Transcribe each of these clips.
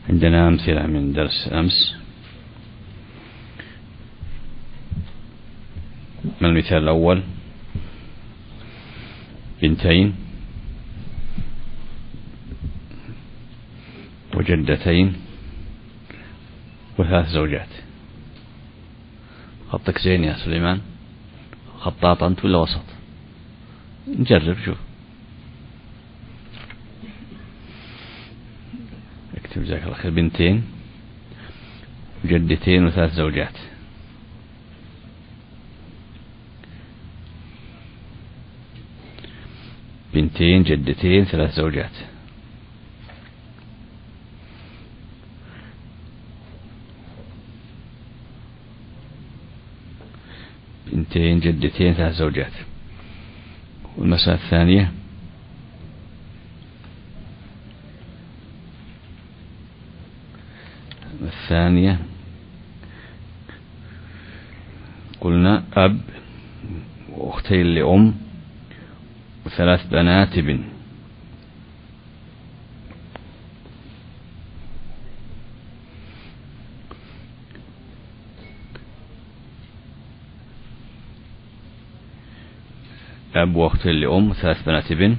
عندنا أمثلة من درس أمس. ما المثال الأول؟ بنتين وجدتين وثلاث زوجات. خطك زين يا سليمان؟ خطاط أنت ولا وسط؟ نجرب شوف. اكتب جزاك الله خير. بنتين وجدتين وثلاث زوجات. بنتين جدتين ثلاث زوجات. بنتين جدتين ثلاث زوجات. والمسألة الثانية قلنا أب وأختين لأم وثلاث بنات ابن. أب وأختين لأم وثلاث بنات ابن.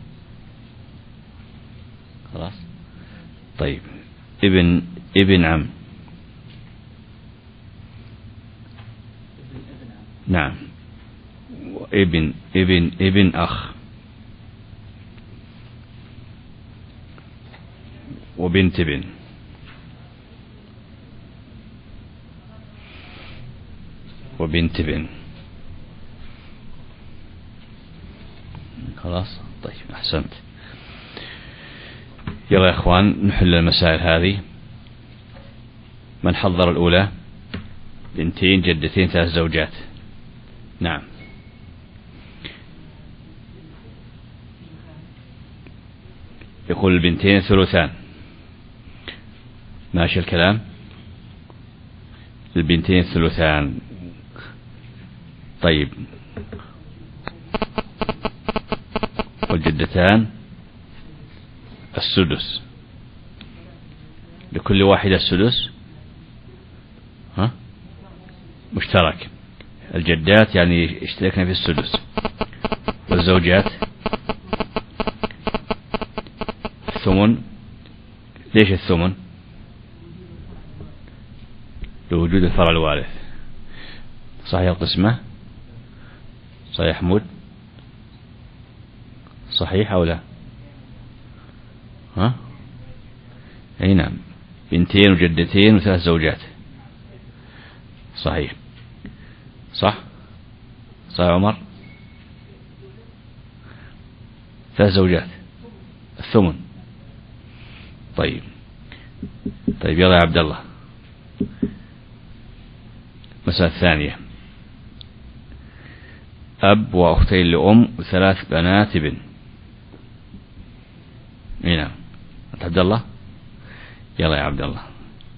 خلاص. طيب ابن عم. نعم. ابن أخ وبنت ابن. وبنت ابن. خلاص. طيب أحسنت. يلا يا إخوان نحل المسائل هذه. من حضر الأولى؟ بنتين جدتين ثلاث زوجات. نعم. يقول البنتين ثلثان. ماشي الكلام. البنتين ثلثان. طيب والجدتان السدس. لكل واحدة السدس. ها؟ مشترك. الجدات يعني اشتركنا في السدس. والزوجات الثمن. ليش الثمن؟ لوجود الفرع الوارث. صحيح القسمة؟ صحيح حمود؟ صحيح أو لا؟ ها؟ أي نعم. بنتين وجدتين وثلاث زوجات. صحيح. صح عمر؟ ثلاث زوجات الثمن. طيب يلا يا عبد الله. المسألة الثانية. أب وأختين لأم وثلاث بنات ابن. نعم. عبد الله يلا يا عبد الله.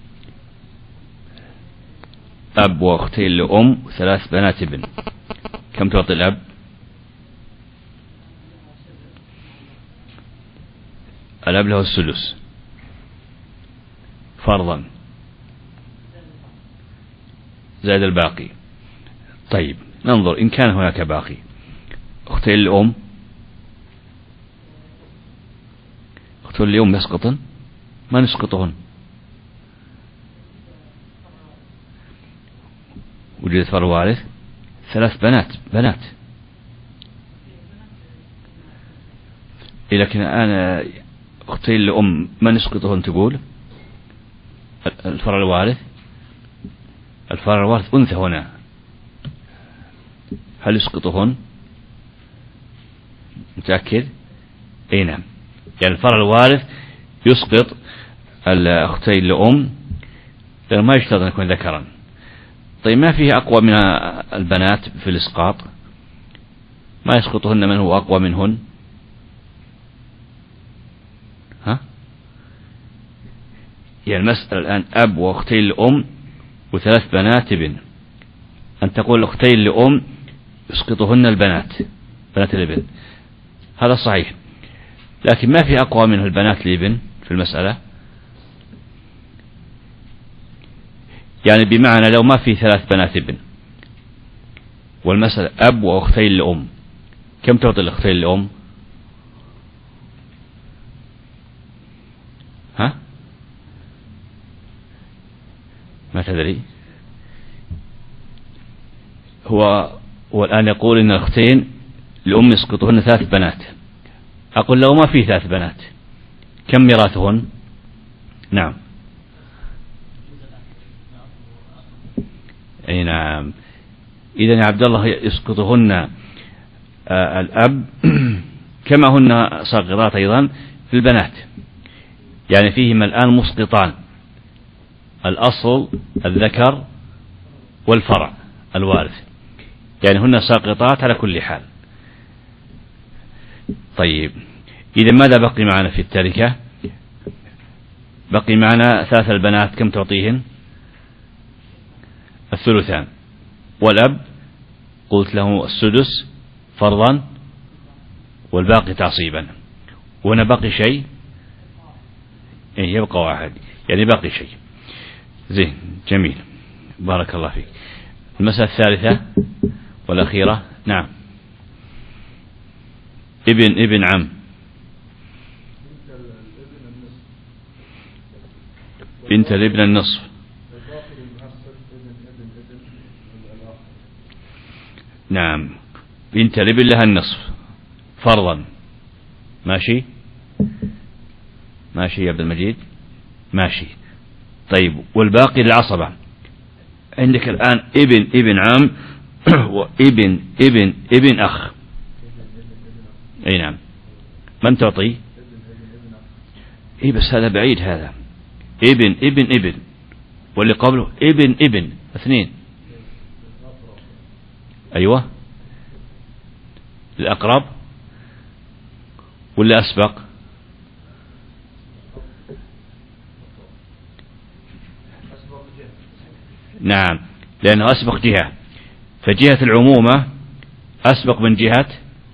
أب وأختين لأم وثلاث بنات ابن. كم تعطي الأب؟ الأب له السدس فرضا زائد الباقي. طيب ننظر إن كان هناك باقي. أختين الأم. أختين الأم يسقطن؟ ما نسقطهن. وجدت فرع وارث. ثلاث بنات. لكن أنا أختين الأم ما نسقطهن تقول الفرع الوارث أنثى هنا. هل يسقطهن؟ متأكد؟ أي نعم. يعني الفرع الوارث يسقط الأختين لأم لأنه ما يشترط أن يكون ذكرا. طيب ما فيه أقوى من البنات في الإسقاط؟ ما يسقطهن من هو أقوى منهن؟ ها؟ يعني المسألة الآن أب وأختين لأم وثلاث بنات ابن. أن تقول أختين لأم يسقطهن البنات بنات الابن. هذا صحيح. لكن ما في أقوى من البنات الابن في المسألة. يعني بمعنى لو ما في 3 بنات ابن والمسألة أب وأختين لأم، كم تعطي الأختين لأم؟ ها؟ ما تدري؟ هو الآن يقول إن الأختين لأم يسقطهن 3 بنات. أقول لو ما في 3 بنات كم ميراثهن؟ نعم. أي نعم. إذن يا عبد الله يسقطهن الأب كما هن ساقطات أيضا في البنات، يعني فيهما الآن مسقطان، الأصل الذكر والفرع الوارث، يعني هن ساقطات على كل حال. طيب إذا ماذا بقي معنا في التركة؟ بقي معنا 3 البنات كم تعطيهن؟ 1/3، والأب قلت له 1/6 فرضا والباقي تعصيبا. وهنا باقي شيء، يبقى 1، يعني باقي شيء. زين جميل بارك الله فيك. المسألة الثالثة والأخيرة. نعم. ابن عم. بنت الابن النصف. نعم بنت الابن لها النصف فرضا. ماشي ماشي يا عبد المجيد ماشي. طيب والباقي للعصبة. عندك الآن ابن عم وابن أخ. أي نعم. من تعطي؟ بس هذا بعيد، هذا ابن واللي قبله ابن 2. أيوة الأقرب ولا أسبق؟ نعم لأنه أسبق جهة، فجهة العمومة أسبق من جهة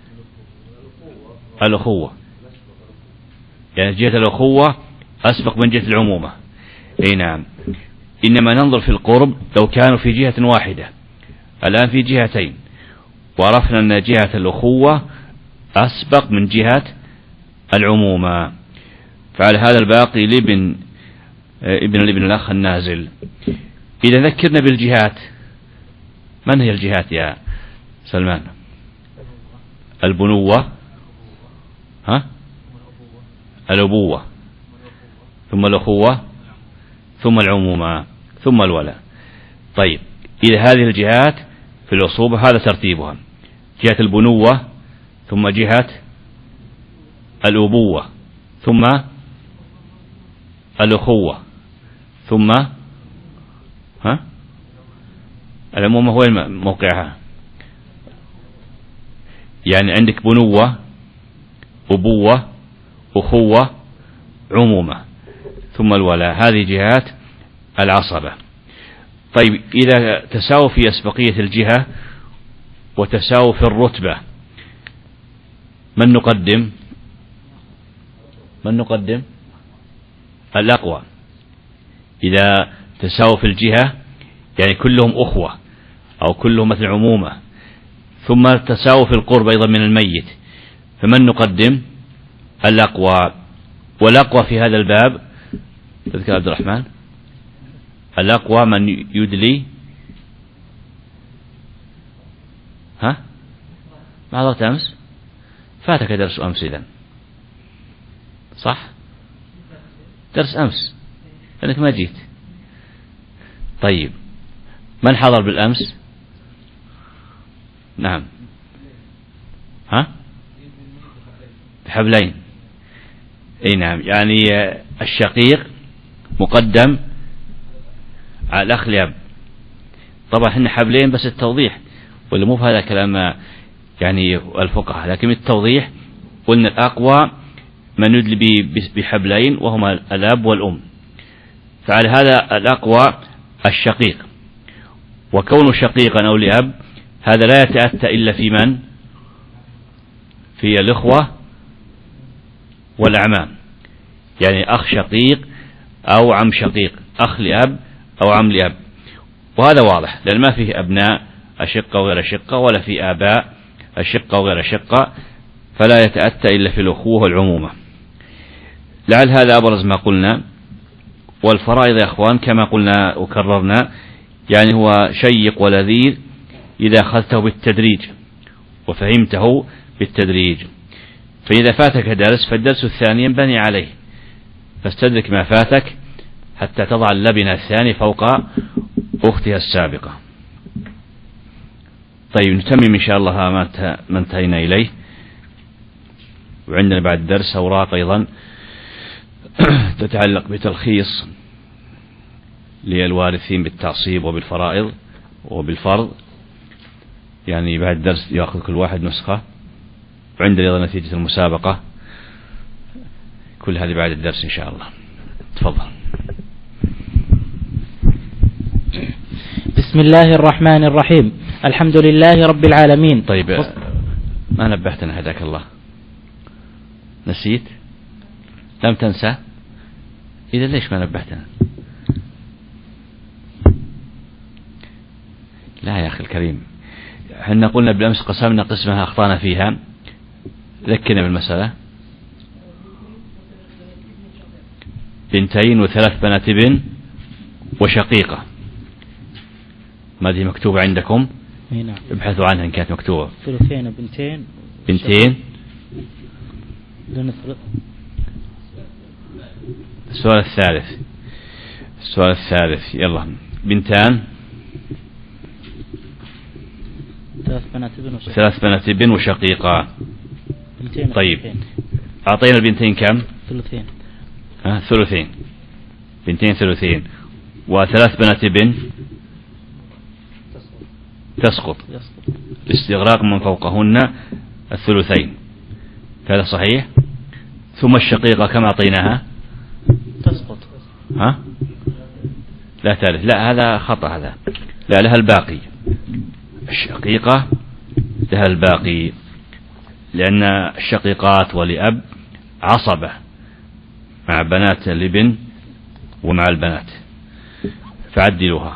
الأخوة، يعني جهة الأخوة أسبق من جهة العمومة. أي نعم. إنما ننظر في القرب لو كانوا في جهة واحدة، الآن في جهتين، وعرفنا أن جهة الأخوة أسبق من جهة العمومة، فعلى هذا الباقي لابن الابن الأخ النازل. إذا ذكرنا بالجهات، من هي الجهات يا سلمان؟ البنوة، ها؟ الأبوة، ثم الأخوة، ثم العمومة، ثم الولاء. طيب إذا هذه الجهات في العصوبة هذا ترتيبها: جهة البنوة، ثم جهة الأبوة، ثم الأخوة، ثم العمومة. هو موقعها، يعني عندك بنوة، أبوة، أخوة، عمومة، ثم الولاء. هذه جهات العصبة. طيب إذا تساووا في أسبقية الجهة وتساووا في الرتبة، من نقدم؟ الأقوى. إذا تساووا في الجهة يعني كلهم أخوة أو كلهم مثل عمومة، ثم تساووا في القرب أيضا من الميت، فمن نقدم؟ الأقوى. والأقوى في هذا الباب تذكر عبد الرحمن؟ الأقوى من يدلي. ما حضرت أمس؟ فاتك درس أمس إذن، صح؟ درس أمس لأنك ما جيت. طيب من حضر بالأمس؟ نعم. بحبلين. أي نعم. يعني الشقيق مقدم على الأخ لأب. طبعا احنا حبلين بس التوضيح، ولا مو بهذا كلام يعني الفقهاء، لكن التوضيح قلنا الأقوى من يدلي بحبلين وهما الأب والأم، فعلى هذا الأقوى الشقيق. وكونه شقيقا أو لأب هذا لا يتأتى إلا في من؟ في الإخوة والأعمام، يعني أخ شقيق أو عم شقيق، أخ لأب أو عم لأب. وهذا واضح لأن ما فيه أبناء أشقة وغير أشقة ولا في آباء أشقة وغير أشقة، فلا يتأتى إلا في الأخوة والعمومة. لعل هذا أبرز ما قلنا. والفرائض يا أخوان كما قلنا وكررنا يعني هو شيق ولذيذ إذا أخذته بالتدريج وفهمته بالتدريج. فإذا فاتك درس فالدرس الثاني ينبني عليه، فاستدرك ما فاتك حتى تضع اللبنة الثاني فوق أختها السابقة. طيب نتمم إن شاء الله ما انتهينا إليه. وعندنا بعد الدرس أوراق أيضا تتعلق بتلخيص للوارثين بالتعصيب وبالفرائض وبالفرض، يعني بعد الدرس يأخذ كل واحد نسخة. وعندنا أيضا نتيجة المسابقة، كل هذه بعد الدرس إن شاء الله. تفضل. بسم الله الرحمن الرحيم. الحمد لله رب العالمين. طيب ما نبهتنا هداك الله؟ نسيت؟ لم تنسى؟ إذا ليش ما نبهتنا؟ لا يا أخي الكريم، احنا قلنا بالأمس قسمنا قسمها أخطأنا فيها، ذكرنا بالمسألة. 2 و3 بنات ابن وشقيقة، ما دي مكتوبة عندكم؟ نعم. ابحثوا عنها إن كانت مكتوبة. 2 وبنتين. 2 السؤال الثالث يلا. 2 3 بنات ابن وشقيقة. طيب أعطينا البنتين كم؟ 2 ثلثين. 2 ثلثين. و3 بنات ابن تسقط باستغراق من فوقهن 2/3. هذا صحيح. ثم الشقيقة كما أعطيناها تسقط. لا ثالث، لا هذا خطأ، هذا لا، لها الباقي. الشقيقة لها الباقي لأن الشقيقات ولأب عصبة مع بنات الابن ومع البنات، فعدلوها.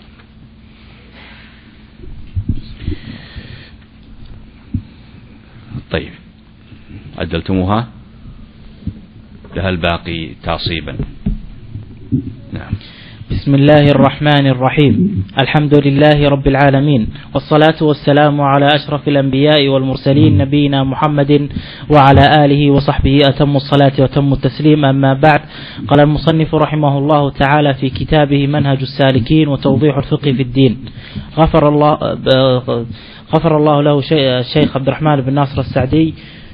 طيب عدلتموها، لها الباقي تعصيبا. نعم. بسم الله الرحمن الرحيم. الحمد لله رب العالمين، والصلاة والسلام على أشرف الأنبياء والمرسلين نبينا محمد وعلى آله وصحبه أتم الصلاة وتم التسليم. أما بعد، قال المصنف رحمه الله تعالى في كتابه منهج السالكين وتوضيح الفقه في الدين، غفر الله له الشيخ عبد الرحمن بن ناصر السعدي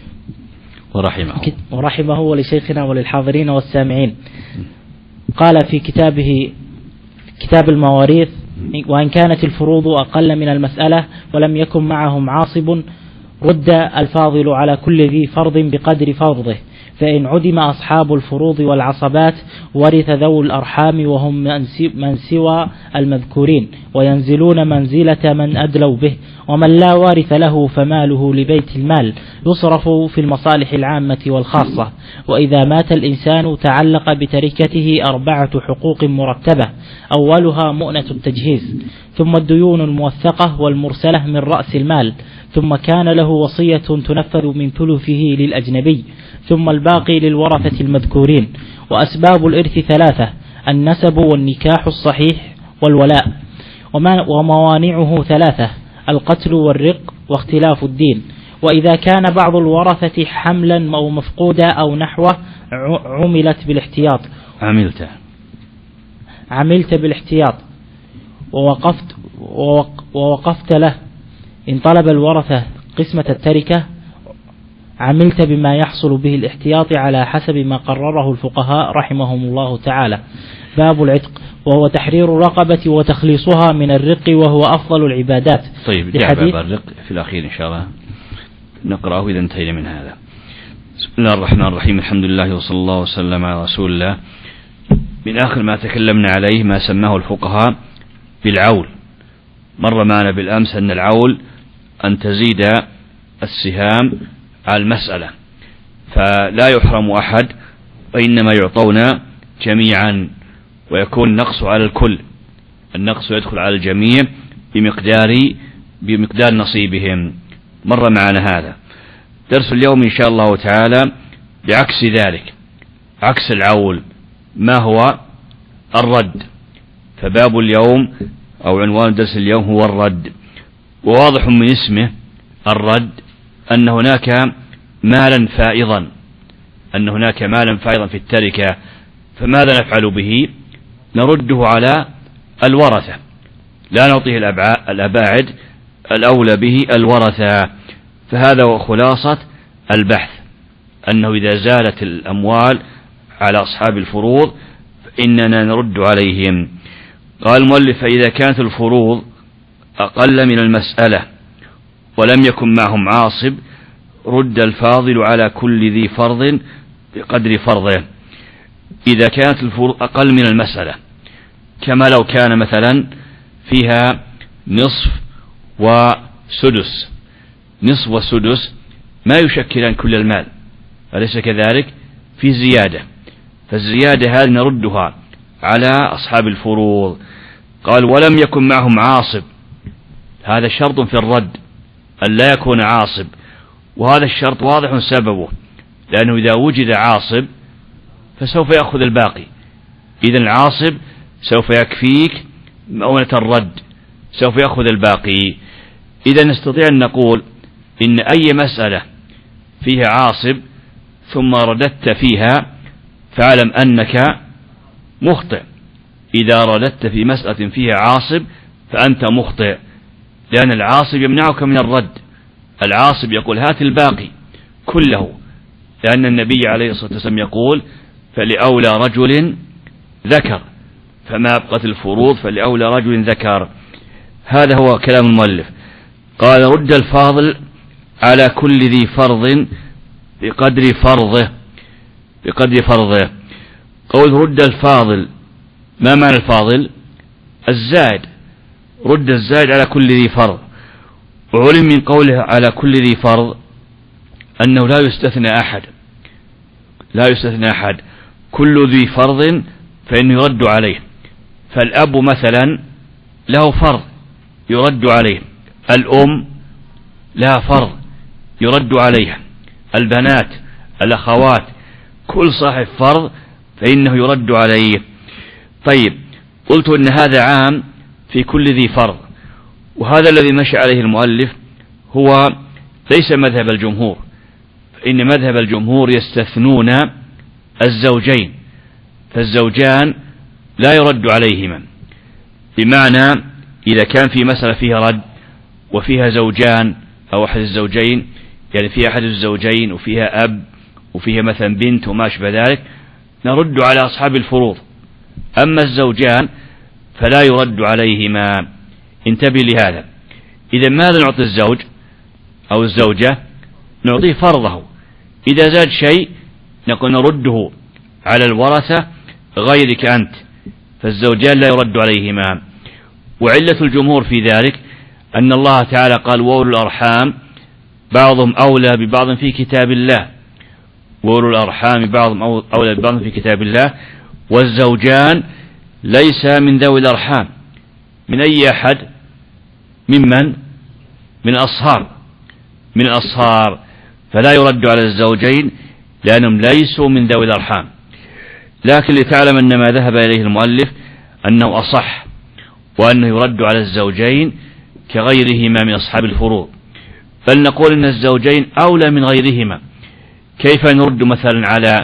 ورحمه ولشيخنا وللحاضرين والسامعين. قال في كتابه كتاب المواريث: وإن كانت الفروض أقل من المسألة ولم يكن معهم عاصب رد الفاضل على كل ذي فرض بقدر فرضه، فإن عدم أصحاب الفروض والعصبات ورث ذو الأرحام وهم من سوى المذكورين، وينزلون منزلة من أدلوا به. ومن لا وارث له فماله لبيت المال يصرف في المصالح العامة والخاصة. وإذا مات الإنسان تعلق بتركته 4 حقوق مرتبة، أولها مؤنة التجهيز، ثم الديون الموثقة والمرسلة من رأس المال، ثم كان له وصية تنفذ من ثلثه للأجنبي، ثم الباقي للورثة المذكورين. وأسباب الإرث 3: النسب والنكاح الصحيح والولاء. وموانعه 3: القتل والرق واختلاف الدين. وإذا كان بعض الورثة حملا أو مفقودا أو نحوه عملت بالاحتياط ووقفت له. إن طلب الورثة قسمة التركة عملت بما يحصل به الاحتياط على حسب ما قرره الفقهاء رحمهم الله تعالى. باب العتق، وهو تحرير الرقبة وتخليصها من الرق، وهو أفضل العبادات. طيب جاء باب الرق في الأخير إن شاء الله نقرأه إذا انتهينا من هذا. بسم الله الرحمن الرحيم. الحمد لله وصلى الله وسلم على رسول الله. من آخر ما تكلمنا عليه ما سماه الفقهاء بالعول. مر معنا بالأمس أن العول أن تزيد السهام على المسألة، فلا يحرم أحد وإنما يعطون جميعا، ويكون النقص على الكل. النقص يدخل على الجميع بمقدار نصيبهم. مر معنا هذا. درس اليوم إن شاء الله تعالى بعكس ذلك، عكس العول، ما هو الرد. فباب اليوم أو عنوان درس اليوم هو الرد. وواضح من اسمه الرد أن هناك مالا فائضا، أن هناك مالا فائضا في التركة، فماذا نفعل به؟ نرده على الورثة، لا نعطيه الأباعد، الأولى به الورثة. فهذا هو خلاصة البحث، أنه إذا زالت الأموال على أصحاب الفروض فإننا نرد عليهم. قال المؤلف: فإذا كانت الفروض أقل من المسألة ولم يكن معهم عاصب رد الفاضل على كل ذي فرض بقدر فرضه. إذا كانت الفروض أقل من المسألة، كما لو كان مثلا فيها نصف وسدس، نصف وسدس ما يشكلان كل المال، أليس كذلك؟ في زيادة، فالزيادة هذه نردها على أصحاب الفروض. قال: ولم يكن معهم عاصب، هذا شرط في الرد أن لا يكون عاصب، وهذا الشرط واضح سببه، لأنه إذا وجد عاصب فسوف يأخذ الباقي. إذن العاصب سوف يكفيك مؤونة الرد، سوف يأخذ الباقي. إذا نستطيع أن نقول إن أي مسألة فيها عاصب ثم رددت فيها فاعلم أنك مخطئ. إذا رددت في مسألة فيها عاصب فأنت مخطئ، لأن العاصب يمنعك من الرد. العاصب يقول: هات الباقي كله، لأن النبي عليه الصلاة والسلام يقول: فلأولى رجل ذكر، فما أبقت الفروض فلأولى رجل ذكر. هذا هو كلام المؤلف. قال: رد الفاضل على كل ذي فرض بقدر فرضه، بقدر فرضه. قول رد الفاضل، ما معنى الفاضل؟ الزائد، رد الزائد على كل ذي فرض. وعلم من قوله على كل ذي فرض أنه لا يستثنى أحد، لا يستثنى أحد، كل ذي فرض فإنه يرد عليه. فالأب مثلا له فرض يرد عليه، الأم لها فرض يرد عليها، البنات، الأخوات، كل صاحب فرض فإنه يرد عليه. طيب، قلت إن هذا عام في كل ذي فرض، وهذا الذي مشى عليه المؤلف هو ليس مذهب الجمهور، فإن مذهب الجمهور يستثنون الزوجين، فالزوجان لا يرد عليهما، بمعنى إذا كان في مسألة فيها رد وفيها زوجان أو أحد الزوجين، يعني فيها أحد الزوجين وفيها أب وفيها مثلا بنت وما أشبه ذلك، نرد على أصحاب الفروض. أما الزوجان فلا يرد عليهما. انتبه لهذا. إذا ماذا نعطي الزوج أو الزوجة؟ نعطيه فرضه. إذا زاد شيء نقول نرده على الورثة غيرك أنت، فالزوجان لا يرد عليهما. وعلة الجمهور في ذلك أن الله تعالى قال: وأولو الأرحام بعضهم أولى ببعض في كتاب الله، وأولو الأرحام بعضهم أولى ببعض في كتاب الله، والزوجان ليس من ذوي الأرحام. من أي أحد؟ ممن؟ من الأصهار، من الأصهار، فلا يرد على الزوجين لأنهم ليسوا من ذوي الأرحام. لكن لتعلم أن ما ذهب إليه المؤلف أنه أصح، وأنه يرد على الزوجين كغيرهما من أصحاب الفروض، بل نقول أن الزوجين أولى من غيرهما. كيف نرد مثلا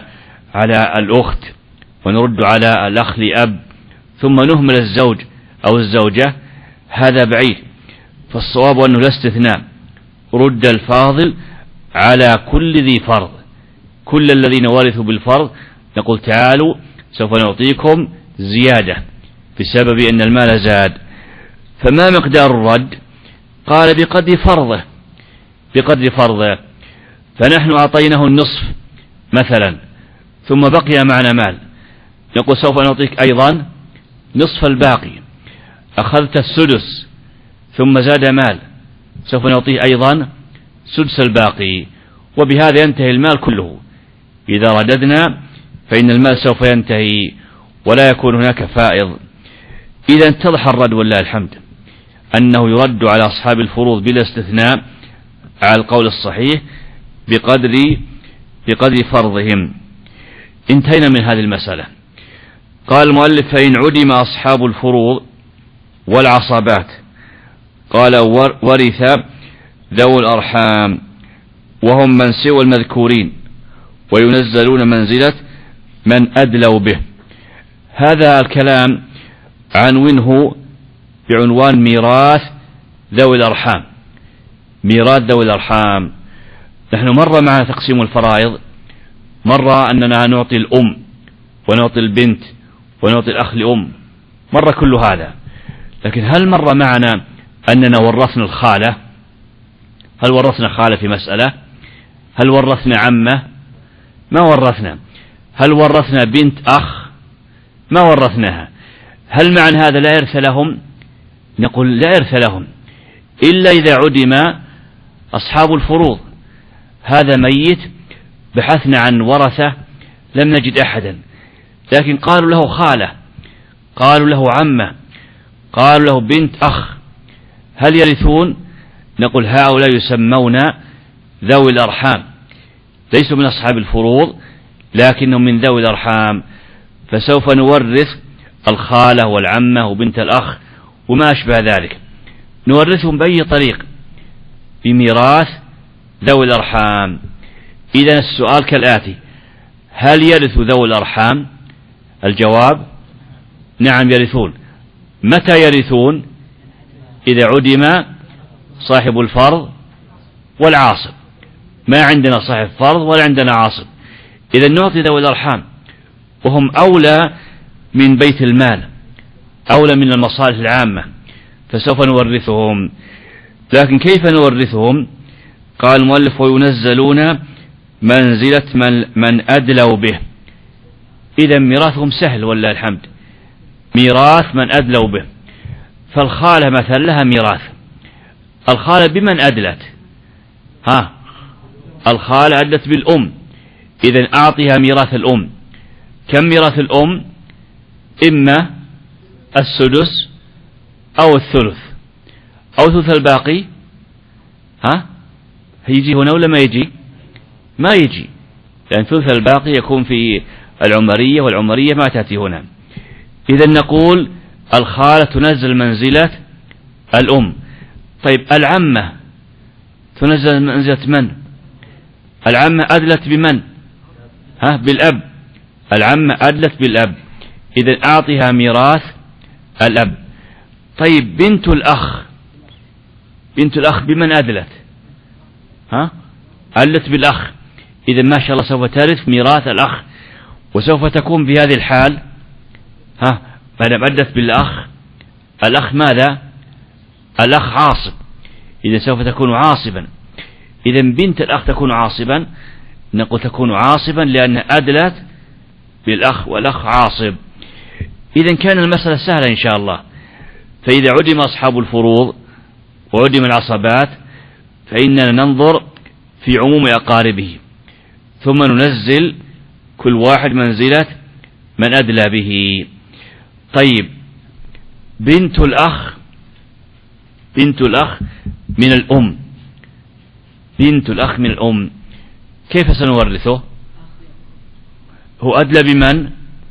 على الأخت ونرد على الأخ لأب ثم نهمل الزوج أو الزوجة؟ هذا بعيد. فالصواب أنه لا استثناء، رد الفاضل على كل ذي فرض، كل الذين ورثوا بالفرض نقول: تعالوا سوف نعطيكم زيادة بسبب أن المال زاد. فما مقدار الرد؟ قال: بقدر فرضه، بقدر فرضه. فنحن أعطيناه النصف مثلا ثم بقي معنا مال، نقول: سوف نعطيك أيضا نصف الباقي. أخذت السدس ثم زاد مال، سوف نعطيه أيضا سدس الباقي. وبهذا ينتهي المال كله. إذا رددنا فإن المال سوف ينتهي ولا يكون هناك فائض. إذا اتضح الرد والله الحمد أنه يرد على أصحاب الفروض بلا استثناء على القول الصحيح بقدر فرضهم. انتهينا من هذه المسألة. قال المؤلف: فإن عدم أصحاب الفروض والعصبات، قال: ورث ذو الأرحام وهم من سوى المذكورين وينزلون منزلة من أدلوا به. هذا الكلام عنوانه بعنوان ميراث ذوي الأرحام. ميراث ذوي الأرحام، نحن مرة معنا تقسيم الفرائض، مرة أننا نعطي الأم ونعطي البنت ونعطي الأخ لأم، مرة كل هذا. لكن هل مرة معنا أننا ورثنا الخالة؟ هل ورثنا خالة في مسألة؟ هل ورثنا عمة؟ ما ورثنا. هل ورثنا بنت أخ؟ ما ورثناها. هل معنى هذا لا إرث لهم؟ نقول لا إرث لهم إلا إذا عدم أصحاب الفروض. هذا ميت، بحثنا عن ورثة لم نجد أحدا، لكن قالوا له خالة، قالوا له عمة، قالوا له بنت أخ، هل يرثون؟ نقول هؤلاء يسمون ذوي الأرحام، ليسوا من أصحاب الفروض لكنهم من ذوي الأرحام، فسوف نورث الخالة والعمة وبنت الأخ وما أشبه ذلك، نورثهم بأي طريق، بميراث ذوي الأرحام. إذن السؤال كالآتي: هل يرث ذوي الأرحام؟ الجواب: نعم يرثون. متى يرثون؟ إذا عدم صاحب الفرض والعاصب. ما عندنا صاحب فرض ولا عندنا عاصب، إذا نعطي ذوي الأرحام، وهم أولى من بيت المال، أولى من المصالح العامة، فسوف نورثهم. لكن كيف نورثهم؟ قال المؤلف: وينزلون منزلة من أدلوا به. إذا ميراثهم سهل والله الحمد، ميراث من أدلوا به. فالخالة مثلا لها ميراث، الخالة بمن أدلت؟ الخالة أدلت بالأم، إذن أعطيها ميراث الأم. كم ميراث الأم؟ إما السدس أو الثلث أو ثلث الباقي. هيجي هنا ولا ما يجي؟ ما يجي، لأن ثلث الباقي يكون في العمرية، والعمرية ما تأتي هنا. إذن نقول الخالة تنزل منزلة الأم. طيب العمة تنزل منزلة من؟ العمة أدلت بمن؟ بالأب. العمة أدلت بالأب، إذن أعطيها ميراث الأب. طيب بنت الأخ، بنت الأخ بمن أدلت؟ أدلت بالأخ، إذن ما شاء الله سوف ترث ميراث الأخ، وسوف تكون في هذه الحال ما دام أدلت بالأخ، الأخ ماذا؟ الأخ عاصب، إذن سوف تكون عاصبا. إذن بنت الأخ تكون عاصبا، نقول تكون عاصبا لأن أدلت بالأخ والأخ عاصب. إذن كان المسألة سهلة إن شاء الله. فإذا عدم أصحاب الفروض وعدم العصبات فإننا ننظر في عموم أقاربه، ثم ننزل كل واحد منزلة من أدلى به. طيب بنت الأخ، بنت الأخ من الأم، بنت الأخ من الأم، كيف سنورثه؟ هو أدلى بمن؟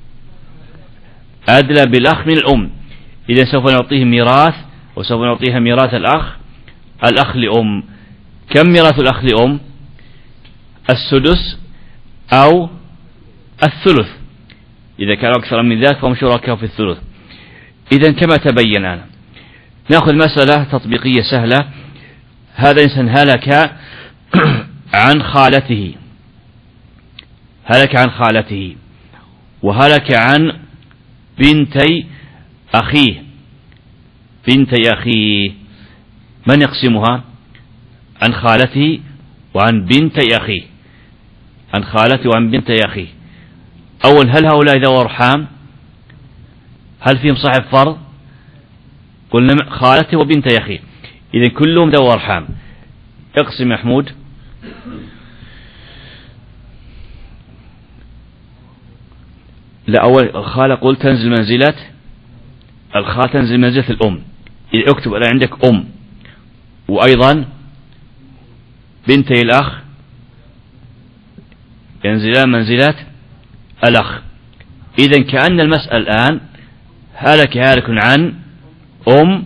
أدلى بالأخ من الأم، إذا سوف نعطيه ميراث، وسوف نعطيها ميراث الأخ لأم. كم ميراث الأخ لأم؟ السدس أو الثلث، إذا كان أكثر من ذلك فهم شركاء في الثلث. إذن كما تبين أنا نأخذ مسألة تطبيقية سهلة. هذا إنسان هلك عن خالته، هلك عن خالته، وهلك عن بنتي أخيه، بنتي أخيه، من يقسمها؟ عن خالته وعن بنتي أخيه، عن خالته وعن بنتي أخيه. أول، هل هؤلاء ذو أرحام؟ هل فيهم صاحب فرض؟ قلنا خالته وبنتي أخيه، إذن كلهم ذو أرحام. اقسم محمود. لا، أول الخالة قلت تنزل منزلة الخالة تنزل منزلة الأم. إذا اكتب الآن عندك أم وأيضا بنتي الأخ ينزلان منزلة الأخ. إذن كأن المسألة الآن هالك عن أم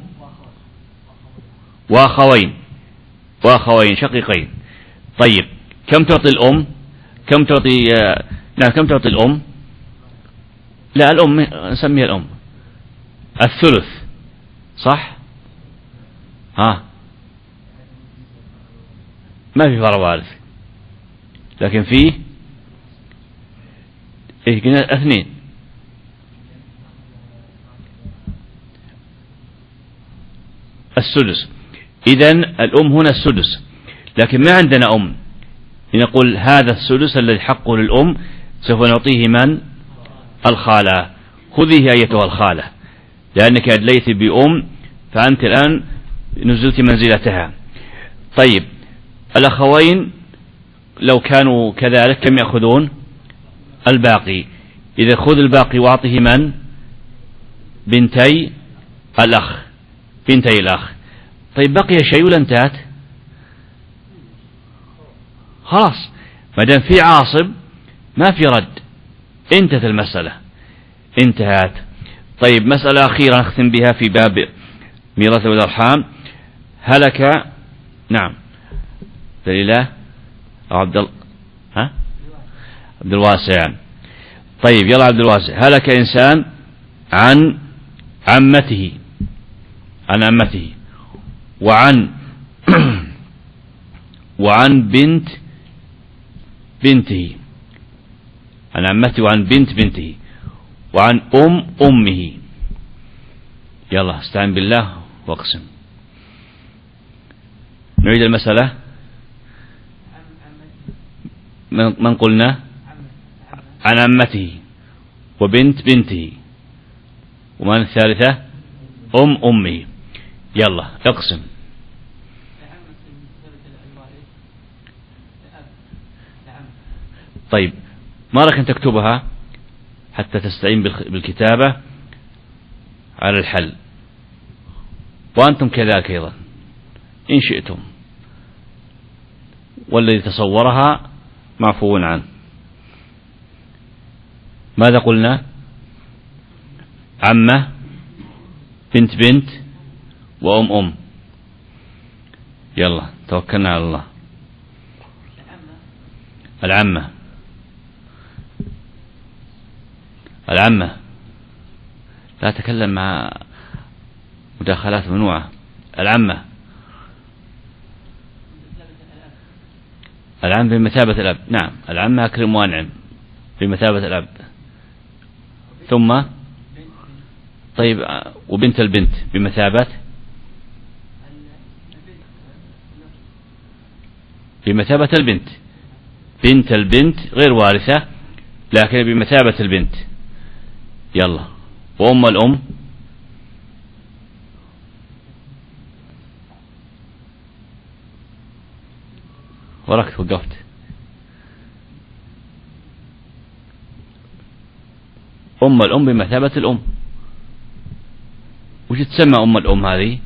وأخوين شقيقين. طيب كم تعطي الأم؟ كم تعطي الأم؟ لا الأم نسميها الأم الثلث، صح؟ ما في فرع وارث، لكن فيه قلنا 2. السدس. إذن الأم هنا السدس، لكن ما عندنا أم لنقول هذا السدس الذي حقه للأم سوف نعطيه من؟ الخالة. خذيه أيتها الخالة، لأنك أدليت بأم فأنت الآن نزلت منزلتها. طيب الأخوين لو كانوا كذلك كم يأخذون؟ الباقي. إذا خذ الباقي وأعطه من؟ بنتي الأخ. طيب بقي شيء ولا انتهت؟ خلاص ما دام في عاصب ما في رد، انتهت المسألة، انتهت. طيب مسألة أخيرة نختم بها في باب ميراث الأرحام. هلك، نعم دليله أو عبد الواسع. طيب يلا عبد الواسع. هلك إنسان عن عمته وعن بنته، عن عمته وعن بنته وعن أمه. يلا استعن بالله واقسم. نعيد المسألة. من قلنا؟ عن عمته وبنته، ومن الثالثة؟ أمه. يلا اقسم. طيب ما رأيك أن تكتبها حتى تستعين بالكتابة على الحل، وأنتم كذلك أيضا إن شئتم، والذي تصورها معفو عنه. ماذا قلنا؟ عمة، بنت وأم. يلا توكلنا على الله. العمة لا تكلم مع مداخلات ممنوعة. العمة بمثابة الأب. نعم العمة أكرم وأنعم بمثابة الأب. ثم طيب وبنت البنت بمثابة البنت. بنت البنت غير وارثة لكن بمثابة البنت. يلا وأم الأم وركت وقفت. أم الأم بمثابة الأم. وش تسمى أم الأم هذه؟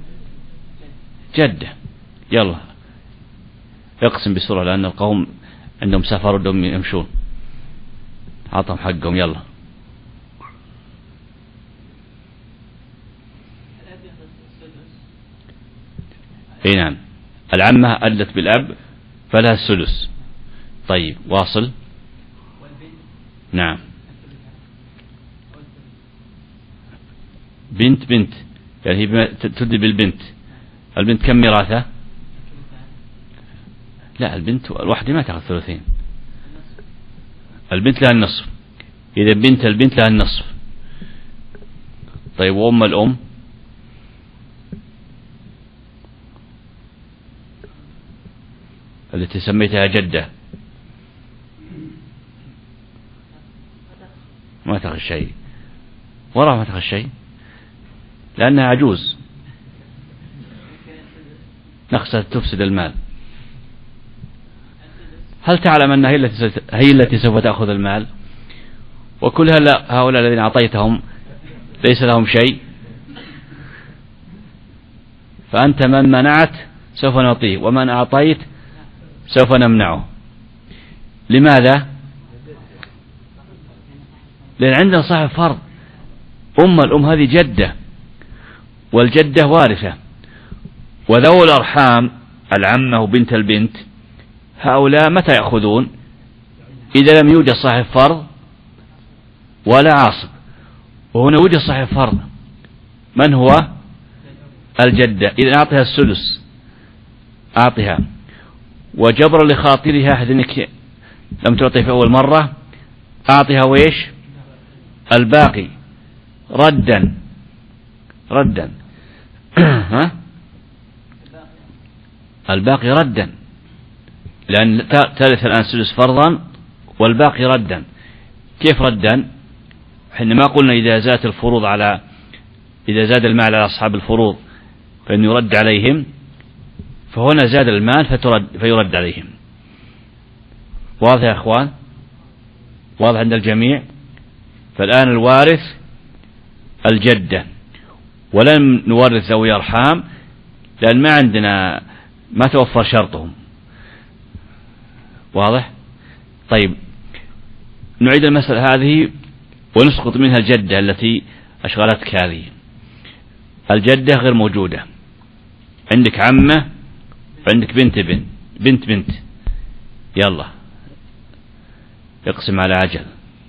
جدة. يلا اقسم بسرعة لأن القوم عندهم سفر ودهم يمشون، عطهم حقهم. يلا اي نعم العمة أدلت بالأب فلها السدس. طيب واصل. نعم بنت يعني هي تدل بالبنت. البنت كم ميراثة؟ لا البنت الواحدة ما تأخذ 30. البنت لها النصف. إذا بنت البنت لها النصف. طيب وأم الأم؟ التي سميتها جدة ما تأخذ شيء. وراء ما تأخذ شيء لأنها عجوز، نخشى تفسد المال. هل تعلم أنها هي التي سوف تأخذ المال؟ وكل هؤلاء الذين أعطيتهم ليس لهم شيء. فأنت من منعت سوف نعطيه، ومن أعطيت سوف نمنعه. لماذا؟ لأن عندنا صاحب فرض. الأم هذه جدة، والجدة وارثة، وذو الأرحام العمة وبنت البنت هؤلاء متى يأخذون؟ إذا لم يوجد صاحب فرض ولا عاصب. وهنا وجد صاحب فرض، من هو؟ الجدة. إذا أعطيها السدس، أعطيها، وجبر لخاطرها حذنك لم تعطي في أول مرة، أعطيها ويش الباقي ردا ها؟ الباقي ردا، لأن ترث الآن السدس فرضا والباقي ردا. كيف ردا؟ حين ما قلنا إذا زادت الفروض إذا زاد المال على أصحاب الفروض فإن يرد عليهم، فهنا زاد المال فيرد عليهم. واضح يا أخوان؟ واضح عند الجميع؟ فالآن الوارث الجدة، ولم نورث ذوي أرحام لأن ما توفر شرطهم. واضح؟ طيب نعيد المسألة هذه ونسقط منها الجدة التي أشغلتك هذه. الجدة غير موجودة، عندك عمة وعندك بنت. يلا اقسم على عجل.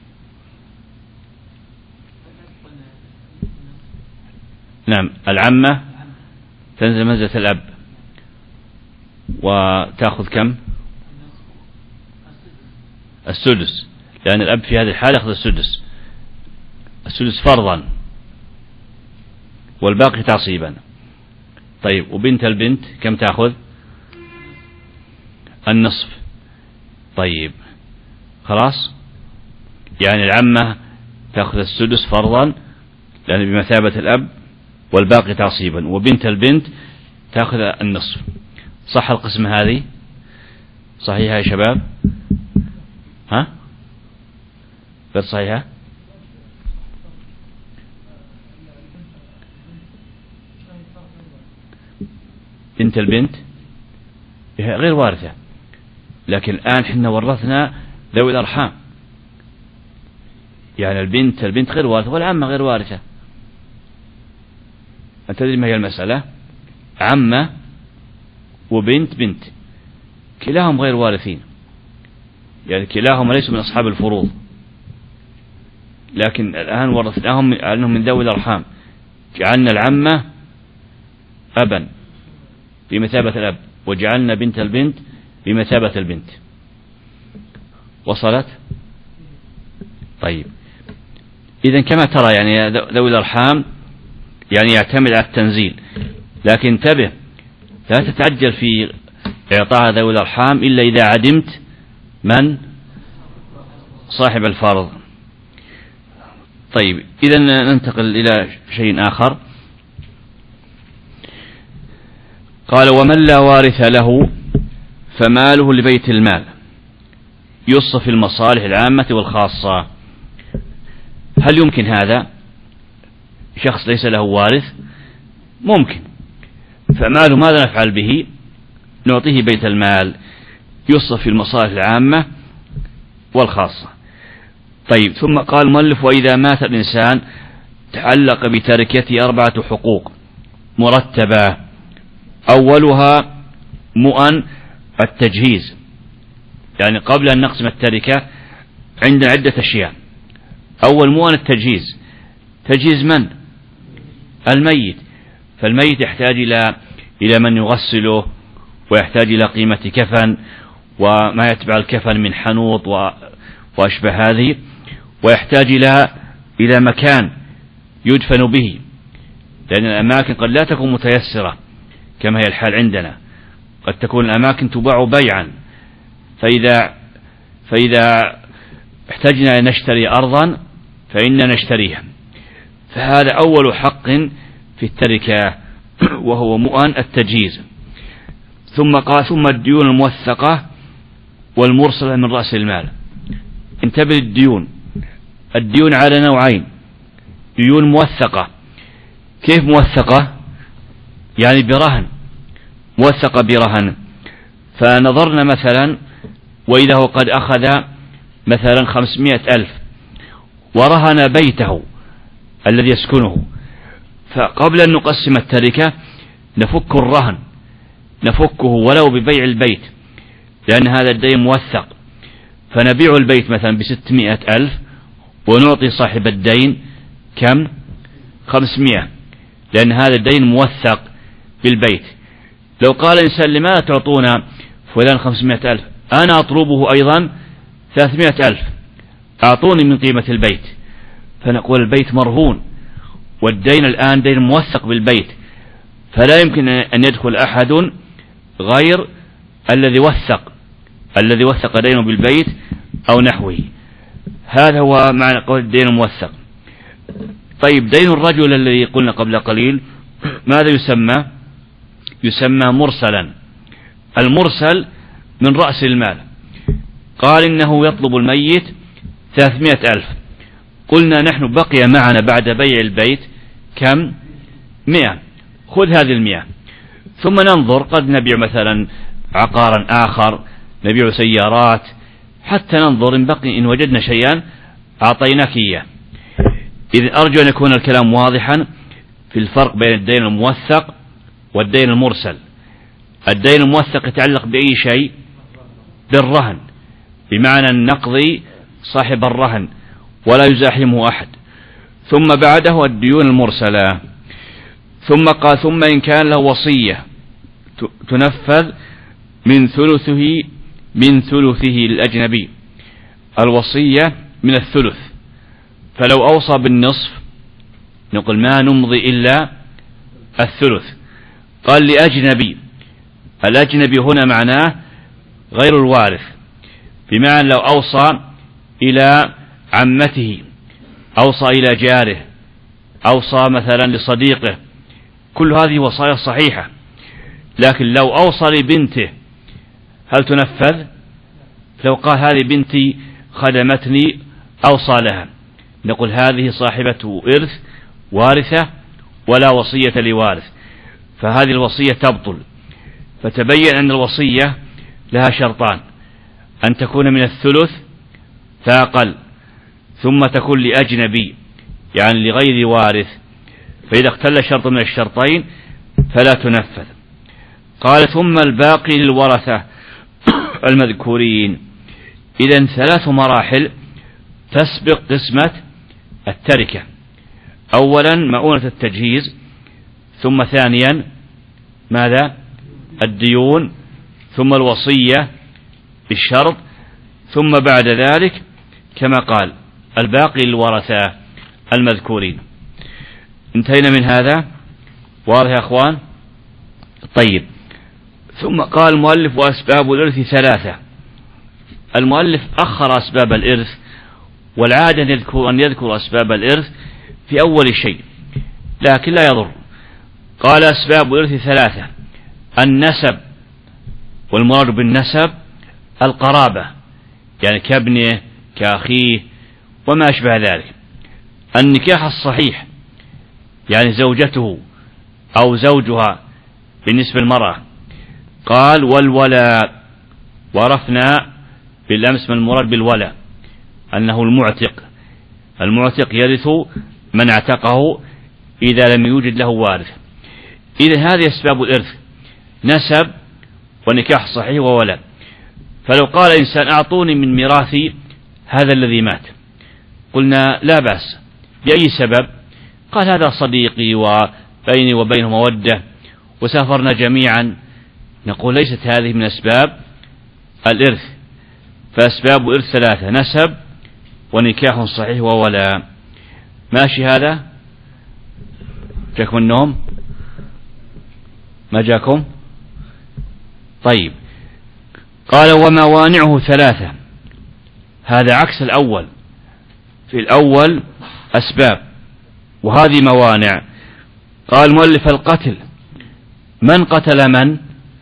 نعم، العمة تنزل منزلة الأب وتأخذ كم؟ السدس، لأن الأب في هذه الحالة يأخذ السدس فرضا والباقي تعصيبا. طيب وبنت البنت كم تأخذ؟ النصف. طيب خلاص، يعني العمة تأخذ السدس فرضا لأن بمثابة الأب والباقي تعصيبا، وبنت البنت تأخذ النصف. صح القسمة هذه؟ صحيحة يا شباب؟ ها؟ غير صحيحة؟ بنت البنت غير وارثة، لكن الآن حنا ورثنا ذوي الأرحام، يعني البنت غير وارثة والعمة غير وارثة. أنت تدري ما هي المسألة؟ عمة وبنت كلاهم غير وارثين، يعني كلاهم ليسوا من أصحاب الفروض، لكن الآن ورثناهم أنهم من ذوي الأرحام، جعلنا العمة أبا بمثابة الأب، وجعلنا بنت البنت بمثابة البنت. وصلت؟ طيب إذن كما ترى يعني ذوي الأرحام يعني يعتمد على التنزيل، لكن انتبه لا تتعجل في إعطاء ذوي الأرحام إلا إذا عدمت من صاحب الفرض. طيب إذن ننتقل إلى شيء آخر. قال ومن لا وارث له فماله لبيت المال يصف المصالح العامة والخاصة. هل يمكن هذا؟ شخص ليس له وارث ممكن، فماله ماذا نفعل به؟ نعطيه بيت المال يصف في المصالح العامة والخاصة. طيب ثم قال المؤلف وإذا مات الإنسان تعلق بتركته 4 حقوق مرتبة، أولها مؤن التجهيز، يعني قبل أن نقسم التركة عندنا عدة أشياء. أول مؤن التجهيز، تجهيز من؟ الميت، فالميت يحتاج إلى من يغسله، ويحتاج إلى قيمة كفن وما يتبع الكفن من حنوط وأشبه هذه، ويحتاج إلى مكان يدفن به، لأن الأماكن قد لا تكون متيسرة كما هي الحال عندنا، قد تكون الأماكن تباع بيعا، فإذا احتاجنا نشتري أرضا فإننا نشتريها. فهذا أول حق في التركة وهو مؤن التجهيز. ثم قال ثم الديون الموثقة والمرسلة من رأس المال. انتبه الديون على نوعين: ديون موثقة. كيف موثقة؟ يعني برهن، موثقة برهن. فنظرنا مثلا وإذا هو قد أخذ مثلا 500,000 ورهن بيته الذي يسكنه، فقبل أن نقسم التركة نفك الرهن، نفكه ولو ببيع البيت، لأن هذا الدين موثق، فنبيع البيت مثلا ب600,000 ونعطي صاحب الدين كم؟ 500، لأن هذا الدين موثق بالبيت. لو قال إنسان لماذا تعطونا فلان 500,000؟ أنا أطلبه أيضا 300,000، أعطوني من قيمة البيت. فنقول البيت مرهون والدين الآن دين موثق بالبيت، فلا يمكن أن يدخل أحد غير الذي وثق دينه بالبيت أو نحوه. هذا هو معنى قول الدين الموثق. طيب دين الرجل الذي قلنا قبل قليل ماذا يسمى؟ يسمى مرسلا. المرسل من رأس المال. قال إنه يطلب الميت 300,000، قلنا نحن بقي معنا بعد بيع البيت كم؟ 100، خذ هذه 100، ثم ننظر قد نبيع مثلا عقارا آخر، نبيع سيارات، حتى ننظر إن بقي، إن وجدنا شيئا أعطيناك إياه. إذن أرجو أن يكون الكلام واضحا في الفرق بين الدين الموثق والدين المرسل. الدين الموثق يتعلق بأي شيء؟ بالرهن، بمعنى أن نقضي صاحب الرهن ولا يزاحمه أحد. ثم بعده الديون المرسلة. ثم قال ثم إن كان له وصية تنفذ من ثلثه للأجنبي. الوصية من الثلث، فلو أوصى بالنصف نقول ما نمضي إلا الثلث. قال لأجنبي، الأجنبي هنا معناه غير الوارث، بمعنى لو أوصى إلى عمته، أوصى إلى جاره، أوصى مثلا لصديقه، كل هذه وصايا صحيحة. لكن لو أوصى لبنته هل تنفذ؟ لو قال هذه بنتي خدمتني أوصى لها، نقول هذه صاحبة إرث وارثة ولا وصية لوارث، فهذه الوصية تبطل. فتبين أن الوصية لها شرطان: أن تكون من الثلث فأقل، ثم تكون لأجنبي يعني لغير وارث، فإذا اختل شرط من الشرطين فلا تنفذ. قال ثم الباقي للورثة المذكورين. إذن 3 مراحل تسبق قسمة التركة: أولا مؤونة التجهيز، ثم ثانيا ماذا؟ الديون، ثم الوصية بالشرط، ثم بعد ذلك كما قال الباقي للورثة المذكورين. انتهينا من هذا، واضح يا أخوان؟ طيب، ثم قال المؤلف وأسباب الإرث 3. المؤلف أخر أسباب الإرث، والعادة أن يذكر أسباب الإرث في أول شيء، لكن لا يضر. قال أسباب الإرث 3: النسب، والمراد بالنسب القرابة، يعني كابنه كأخيه وما أشبه ذلك. النكاح الصحيح، يعني زوجته أو زوجها بالنسبة للمرأة. قال والولاء، وعرفنا بالأمس من المراد بالولاء أنه المعتق يرث من اعتقه إذا لم يوجد له وارث. إذن هذه أسباب الإرث: نسب ونكاح صحيح وولاء. فلو قال إنسان أعطوني من ميراثي هذا الذي مات، قلنا لا بأس. بأي سبب؟ قال هذا صديقي وبيني وبينه مودة وسافرنا جميعا، نقول ليست هذه من أسباب الإرث. فأسباب الإرث 3: نسب ونكاح صحيح وولاء. ماشي هذا؟ جاكم النوم؟ ما جاكم؟ طيب، قال وموانعه 3. هذا عكس الأول. في الأول أسباب وهذه موانع. قال المؤلف القتل. من قتل من؟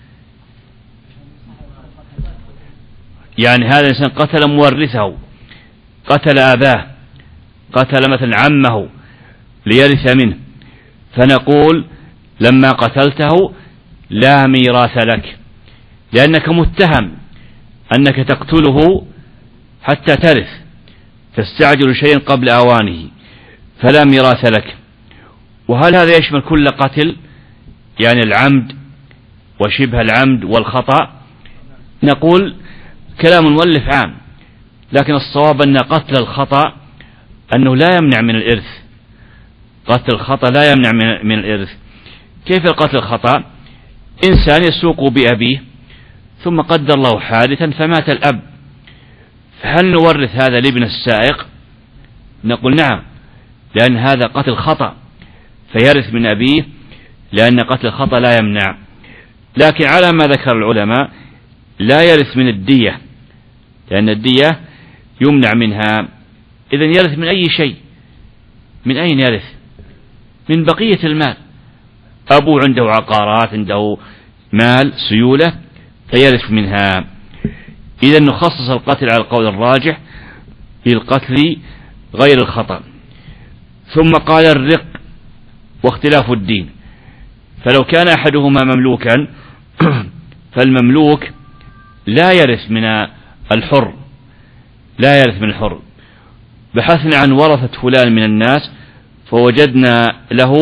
يعني هذا الإنسان قتل مورثه، قتل أباه، قتل مثلا عمه ليرث منه، فنقول لما قتلته لا ميراث لك، لأنك متهم أنك تقتله حتى ترث، تستعجل شيئا قبل أوانه، فلا ميراث لك. وهل هذا يشمل كل قتل، يعني العمد وشبه العمد والخطأ؟ نقول كلام المؤلف عام، لكن الصواب أن قتل الخطأ أنه لا يمنع من الإرث. قتل الخطأ لا يمنع من الإرث. كيف القتل الخطأ؟ إنسان يسوق بأبيه ثم قدر الله حادثا فمات الأب، فهل نورث هذا لابن السائق؟ نقول نعم، لأن هذا قتل خطأ فيرث من أبيه، لأن قتل الخطأ لا يمنع. لكن على ما ذكر العلماء لا يرث من الدية، لأن الدية يمنع منها. إذن يرث من أي شيء. من أين يرث؟ من بقية المال. أبوه عنده عقارات، عنده مال سيولة، فيرث منها. إذن نخصص القتل على القول الراجح بالقتل غير الخطأ. ثم قال الرق واختلاف الدين. فلو كان أحدهما مملوكا فالمملوك لا يرث من الحر، لا يرث من الحر. بحثنا عن ورثة فلان من الناس فوجدنا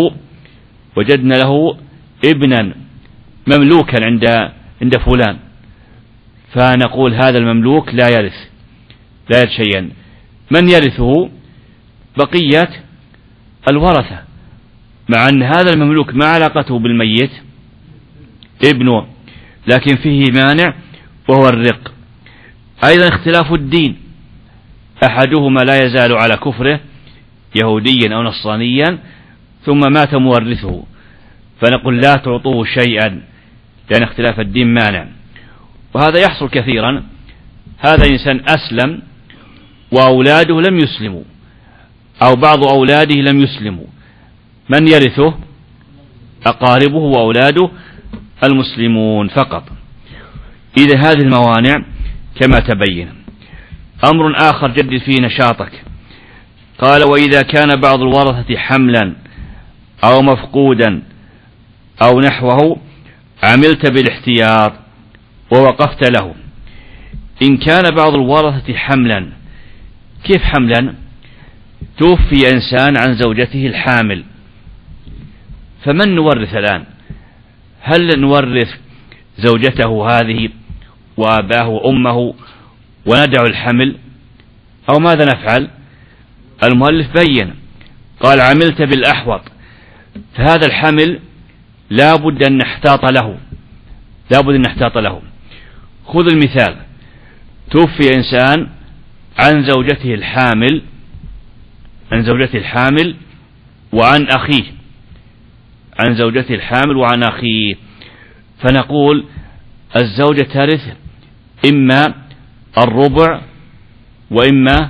له ابنا مملوكا عند فلان، فنقول هذا المملوك لا يرث شيئا. من يرثه؟ بقية الورثة، مع أن هذا المملوك ما علاقته بالميت ابنه، لكن فيه مانع وهو الرق. أيضا اختلاف الدين، أحدهما لا يزال على كفره يهوديا أو نصرانيا ثم مات مورثه، فنقول لا تعطوه شيئا لأن اختلاف الدين مانع. وهذا يحصل كثيرا. هذا إنسان أسلم وأولاده لم يسلموا، أو بعض أولاده لم يسلموا، من يرثه؟ أقاربه وأولاده المسلمون فقط. إذا هذه الموانع كما تبين. أمر آخر جدد فيه نشاطك. قال وإذا كان بعض الورثة حملا أو مفقودا أو نحوه عملت بالاحتياط ووقفت له. إن كان بعض الورثة حملا، كيف حملا؟ توفي إنسان عن زوجته الحامل، فمن نورث الآن؟ هل نورث زوجته هذه وأباه وأمه وندع الحمل، أو ماذا نفعل؟ المؤلف بين، قال عملت بالأحوط، فهذا الحمل لا بد أن نحتاط له. خذ المثال، توفي إنسان عن زوجته الحامل وعن أخيه، عن زوجته الحامل وعن أخيه، فنقول الزوجة ترث إما الربع وإما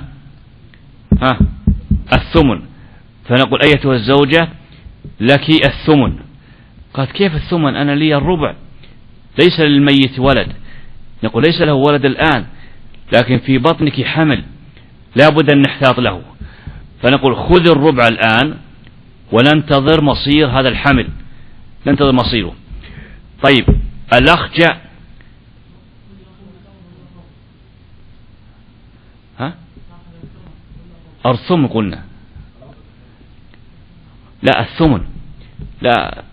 الثمن. فنقول أيتها الزوجة لك الثمن. قالت كيف الثمن؟ أنا لي الربع، ليس للميت ولد. نقول ليس له ولد الآن، لكن في بطنك حمل لا بد أن نحتاط له، فنقول خذ الربع الآن وننتظر مصير هذا الحمل، ننتظر مصيره. طيب الأخ جاء، الثمن قلنا، لا الثمن، لا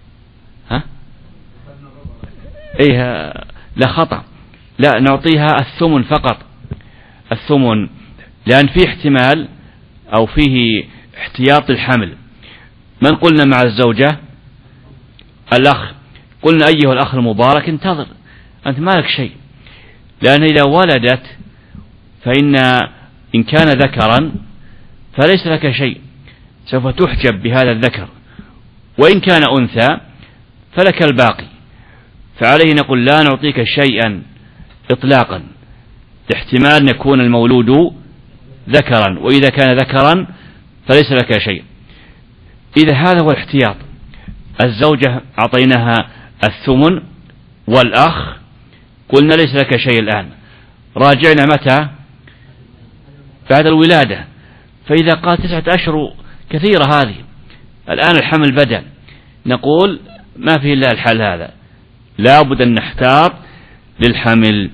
لا خطأ، لا نعطيها الثمن فقط، الثمن، لأن فيه احتمال أو فيه احتياط الحمل. من قلنا مع الزوجة؟ الأخ. قلنا أيها الأخ المبارك انتظر، أنت ما لك شيء، لأن إذا ولدت فإن إن كان ذكرا فليس لك شيء، سوف تحجب بهذا الذكر، وإن كان أنثى فلك الباقي. فعليه نقول لا نعطيك شيئا إطلاقا، احتمال أن يكون المولود ذكرا، وإذا كان ذكرا فليس لك شيء. إذا هذا هو الاحتياط. الزوجة أعطيناها الثمن، والأخ قلنا ليس لك شيء الآن. راجعنا متى؟ بعد الولادة. فإذا قال 9 أشهر كثيرة هذه، الآن الحمل بدأ، نقول ما فيه إلا الحل هذا، لا بد أن نحتاط للحمل.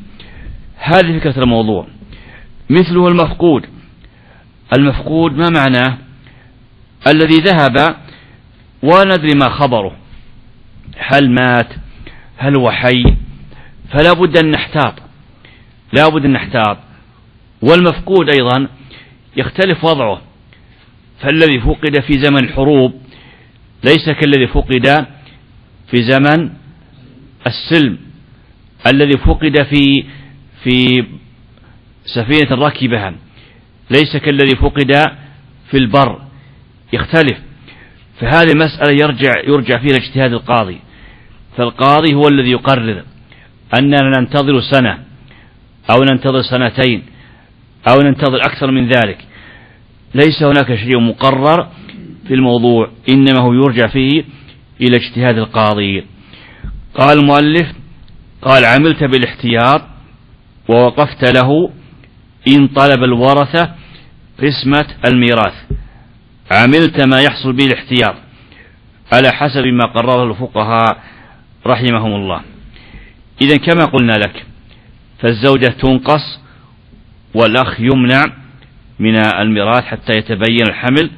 هذه فكرة الموضوع. مثله المفقود. المفقود ما معناه؟ الذي ذهب وندري ما خبره، هل مات هل هو حي، فلا بد أن نحتاط، لا بد أن نحتاط. والمفقود أيضا يختلف وضعه، فالذي فقد في زمن الحروب ليس كالذي فقد في زمن السلم، الذي فقد في سفينة ركبها ليس كالذي فقد في البر، يختلف. فهذه مسألة يرجع فيها اجتهاد القاضي، فالقاضي هو الذي يقرر أننا ننتظر سنة أو ننتظر سنتين أو ننتظر أكثر من ذلك. ليس هناك شيء مقرر في الموضوع، إنما هو يرجع فيه إلى اجتهاد القاضي. قال المؤلف: قال عملت بالاحتياط ووقفت له إن طلب الورثة قسمة الميراث. عملت ما يحصل به الاحتياط على حسب ما قرره الفقهاء رحمهم الله. إذن كما قلنا لك، فالزوجة تنقص والأخ يمنع من الميراث حتى يتبين الحمل،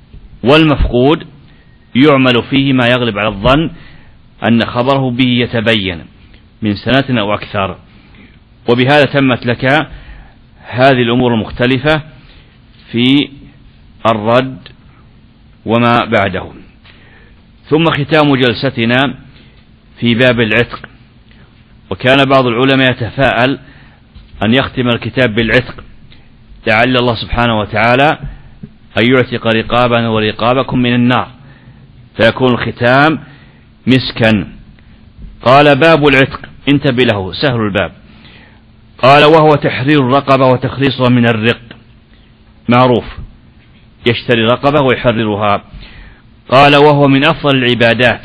والمفقود يعمل فيه ما يغلب على الظن أن خبره به يتبين من سنة أو أكثر. وبهذا تمت لك هذه الأمور المختلفة في الرد وما بعده. ثم ختام جلستنا في باب العتق. وكان بعض العلماء يتفاءل أن يختم الكتاب بالعتق، لعل الله سبحانه وتعالى أن يعتق رقابنا ورقابكم من النار، فيكون الختام مسكا. قال: باب العتق، انتبه له، سهل الباب. قال: وهو تحرير الرقبة وتخليصها من الرق، معروف، يشتري رقبة ويحررها. قال: وهو من أفضل العبادات.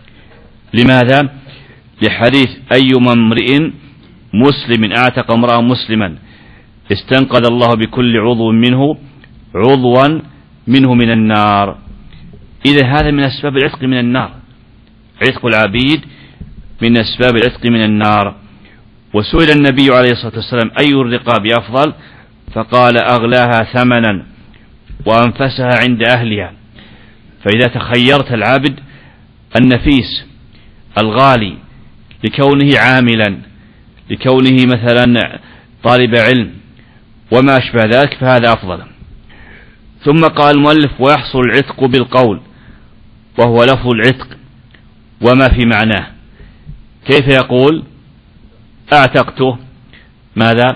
لماذا؟ لحديث: أيما امرئ مسلم أعتق امرأ مسلما استنقذ الله بكل عضو منه عضوا منه من النار. إذا هذا من أسباب العتق من النار، عتق العبيد من أسباب العتق من النار. وسئل النبي عليه الصلاة والسلام: أي الرقاب أفضل؟ فقال: أغلاها ثمنا وأنفسها عند أهلها. فإذا تخيرت العبد النفيس الغالي لكونه عاملا، لكونه مثلا طالب علم وما أشبه ذلك، فهذا أفضل. ثم قال المؤلف: ويحصل العتق بالقول، وهو لفظ العتق وما في معناه. كيف يقول؟ أعتقته، ماذا؟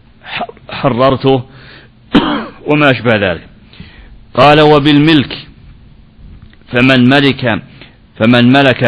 حررته وما أشبه ذلك. قال: وبالملك، فمن ملك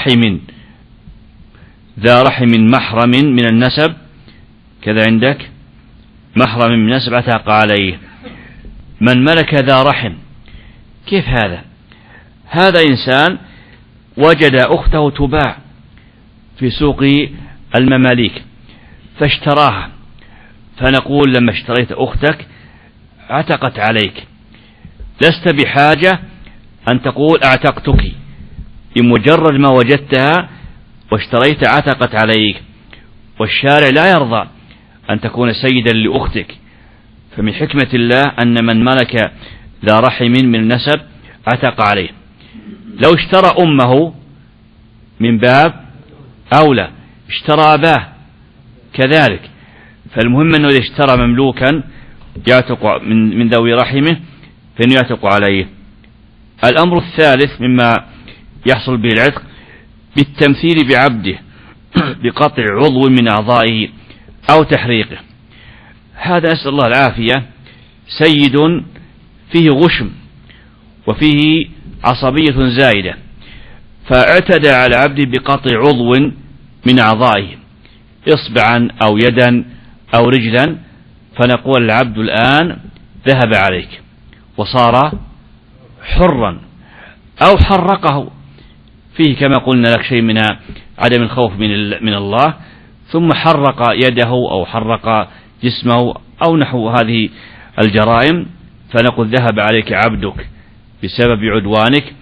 ذا رحم محرم من النسب، كذا عندك، محرم من النسب أتاق عليه. من ملك ذا رحم، كيف هذا؟ هذا إنسان وجد أخته تباع في سوق المماليك فاشتراها، فنقول: لما اشتريت أختك عتقت عليك، لست بحاجة أن تقول أعتقتك، بمجرد ما وجدتها واشتريت عتقت عليك. والشارع لا يرضى أن تكون سيدا لأختك، فمن حكمة الله أن من ملك ذا رحم من النسب عتق عليه. لو اشترى أمه من باب أولى، اشترى أباه كذلك. فالمهم أنه إذا اشترى مملوكا يعتق من ذوي رحمه فإنه يعتق عليه. الأمر الثالث مما يحصل به العتق بالتمثيل بعبده بقطع عضو من أعضائه أو تحريقه. هذا نسأل الله العافية سيد فيه غشم وفيه عصبية زائدة، فاعتدى على عبده بقطع عضو من أعضائه، إصبعا أو يدا أو رجلا، فنقول العبد الآن ذهب عليك وصار حرا، أو حرقه، فيه كما قلنا لك شيء من عدم الخوف من الله، ثم حرق يده أو حرق جسمه أو نحو هذه الجرائم، فنقول ذهب عليك عبدك بسبب عدوانك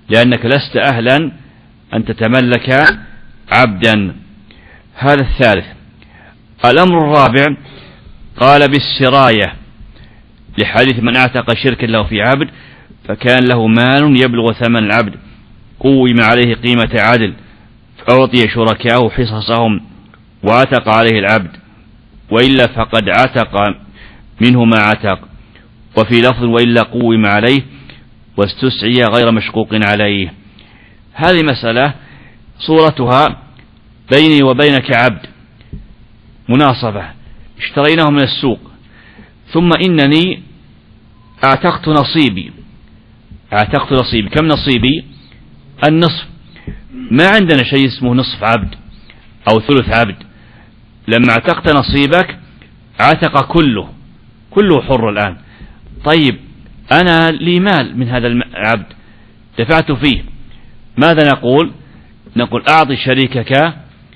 لأنك لست أهلا أن تتملك عبدا. هذا الثالث. الأمر الرابع قال بالسراية، لحديث من اعتق شركا له في عبد فكان له مال يبلغ ثمن العبد قوم عليه قيمة عدل فأعطي شركاءه حصصهم وعتق عليه العبد، وإلا فقد عتق منه ما عتق. وفي لفظ وإلا قوم عليه واستسعي غير مشقوق عليه. هذه مسألة صورتها بيني وبينك عبد، مناصبة، اشتريناه من السوق، ثم إنني اعتقت نصيبي. كم نصيبي؟ النصف. ما عندنا شيء اسمه نصف عبد أو ثلث عبد. لما اعتقت نصيبك عتق كله حر الآن. طيب أنا لي مال من هذا العبد دفعت فيه، ماذا نقول؟ نقول أعطي شريكك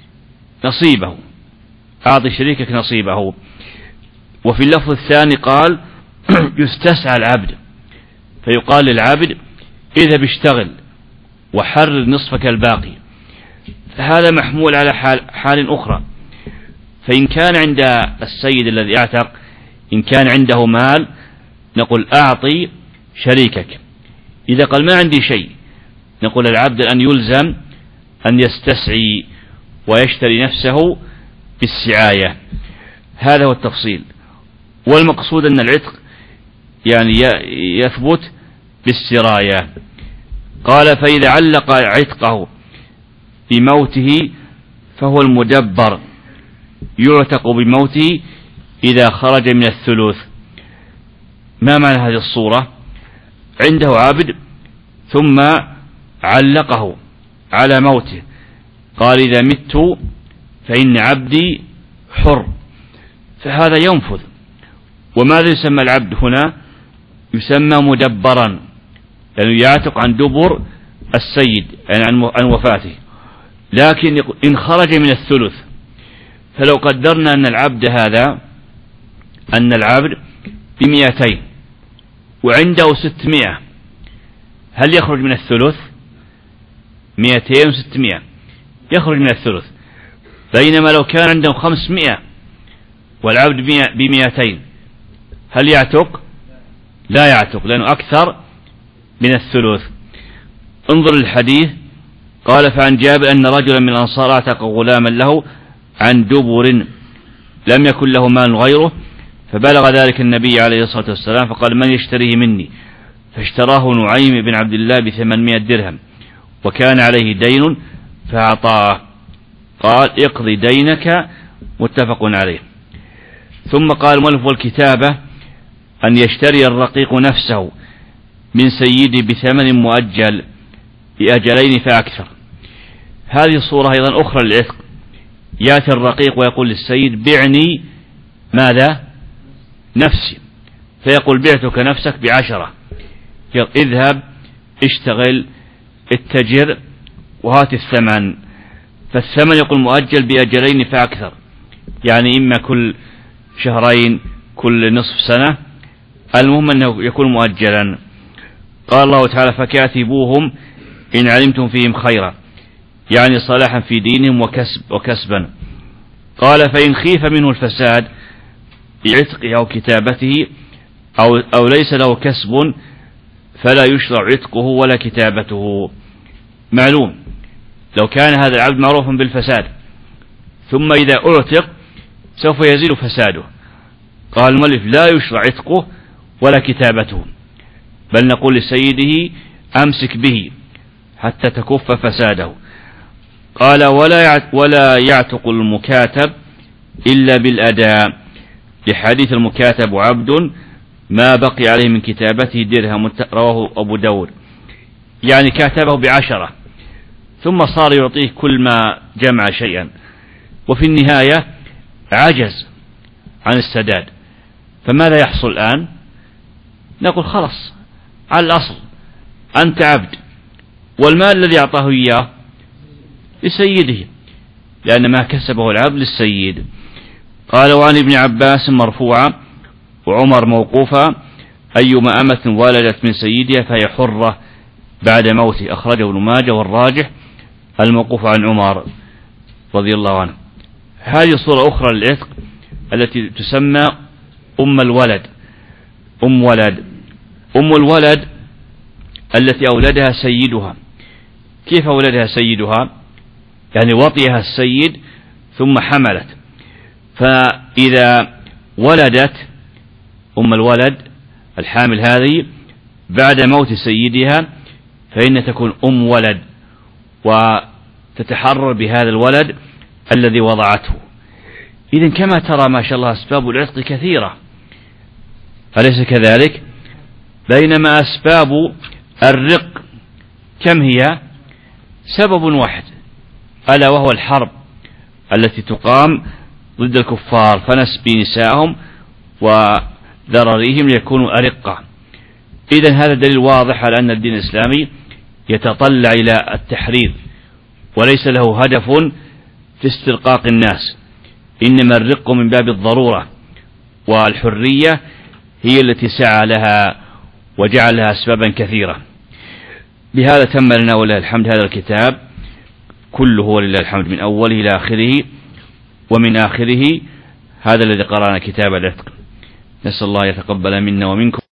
نصيبه. وفي اللفظ الثاني قال يستسعى العبد، فيقال للعبد اذهب اشتغل وحرر نصفك الباقي. فهذا محمول على حال أخرى. فإن كان عند السيد الذي اعتق إن كان عنده مال نقول أعطي شريكك. إذا قال ما عندي شيء نقول العبد أن يلزم أن يستسعي ويشتري نفسه بالسعاية. هذا هو التفصيل. والمقصود أن العتق يعني يثبت بالسراية. قال فإذا علق عتقه بموته فهو المدبر، يعتق بموته إذا خرج من الثلث. ما معنى هذه الصورة؟ عنده عبد ثم علقه على موته، قال إذا مت فإن عبدي حر، فهذا ينفذ. وماذا يسمى العبد هنا؟ يسمى مدبرا، لأنه يعتق عن دبر السيد يعني عن وفاته. لكن إن خرج من الثلث، فلو قدرنا أن العبد ب200 وعنده 600، هل يخرج من الثلث؟ 200 و600 يخرج من الثلث. بينما لو كان عنده 500 والعبد ب200 هل يعتق؟ لا يعتق، لأنه أكثر من الثلث. انظر للحديث. قال فعن جابر أن رجلا من الأنصار اعتق غلاما له عن دبر لم يكن له مال غيره، فبلغ ذلك النبي عليه الصلاة والسلام فقال من يشتريه مني؟ فاشتراه نعيم بن عبد الله ب800 درهم وكان عليه دين فأعطاه. قال اقضي دينك، متفق عليه. ثم قال المؤلف والكتابة أن يشتري الرقيق نفسه من سيده بثمن مؤجل بأجلين فأكثر. هذه صورة أيضا أخرى للعتق. يأتي الرقيق ويقول للسيد بعني ماذا؟ نفسي، فيقول بعتك نفسك ب10، اذهب اشتغل اتجر وهات الثمن. فالثمن يقول مؤجل بأجلين فأكثر، يعني إما كل شهرين كل نصف سنة، المهم أنه يكون مؤجلا. قال الله تعالى فكاتبوهم إن علمتم فيهم خيرا، يعني صلاحا في دينهم وكسبا. قال فإن خيف منه الفساد بعتقه أو كتابته أو ليس له كسب فلا يشرع عتقه ولا كتابته. معلوم لو كان هذا العبد معروفا بالفساد ثم إذا أعتق سوف يزيد فساده، قال المؤلف لا يشرع عتقه ولا كتابته، بل نقول لسيده أمسك به حتى تكف فساده. قال ولا يعتق المكاتب إلا بالأداء، لحديث المكاتب عبد ما بقي عليه من كتابته درهم، رواه أبو داود. يعني كاتبه ب10 ثم صار يعطيه كل ما جمع شيئا، وفي النهاية عجز عن السداد، فماذا يحصل الآن؟ نقول خلص على الأصل أنت عبد، والمال الذي أعطاه إياه لسيده، لأن ما كسبه العبد للسيد. قال وعن ابن عباس مرفوعا وعمر موقوفا أيما أمة ولدت من سيدها فهي حرة بعد موته، أخرجه ابن ماجه، والراجح الموقوف عن عمر رضي الله عنه. هذه صورة أخرى للعتق التي تسمى أم الولد. أم الولد التي أولدها سيدها. كيف أولدها سيدها؟ يعني وطئها السيد ثم حملت، فإذا ولدت أم الولد الحامل هذه بعد موت سيدها فإن تكون أم ولد، وتتحرر بهذا الولد الذي وضعته. إذن كما ترى ما شاء الله أسباب العتق كثيرة، أليس كذلك؟ بينما أسباب الرق كم هي؟ سبب واحد، ألا وهو الحرب التي تقام ضد الكفار، فنسبي نساءهم وذراريهم ليكونوا أرقة. إذن هذا دليل واضح على أن الدين الإسلامي يتطلع إلى التحرير، وليس له هدف في استرقاق الناس، إنما الرق من باب الضرورة، والحرية هي التي سعى لها وجعل لها أسبابا كثيرة. بهذا تم لنا ولله الحمد هذا الكتاب كله، ولله الحمد من أوله إلى آخره، ومن آخره هذا الذي قرأنا كتاب العتق. نسأل الله يتقبل منا ومنكم.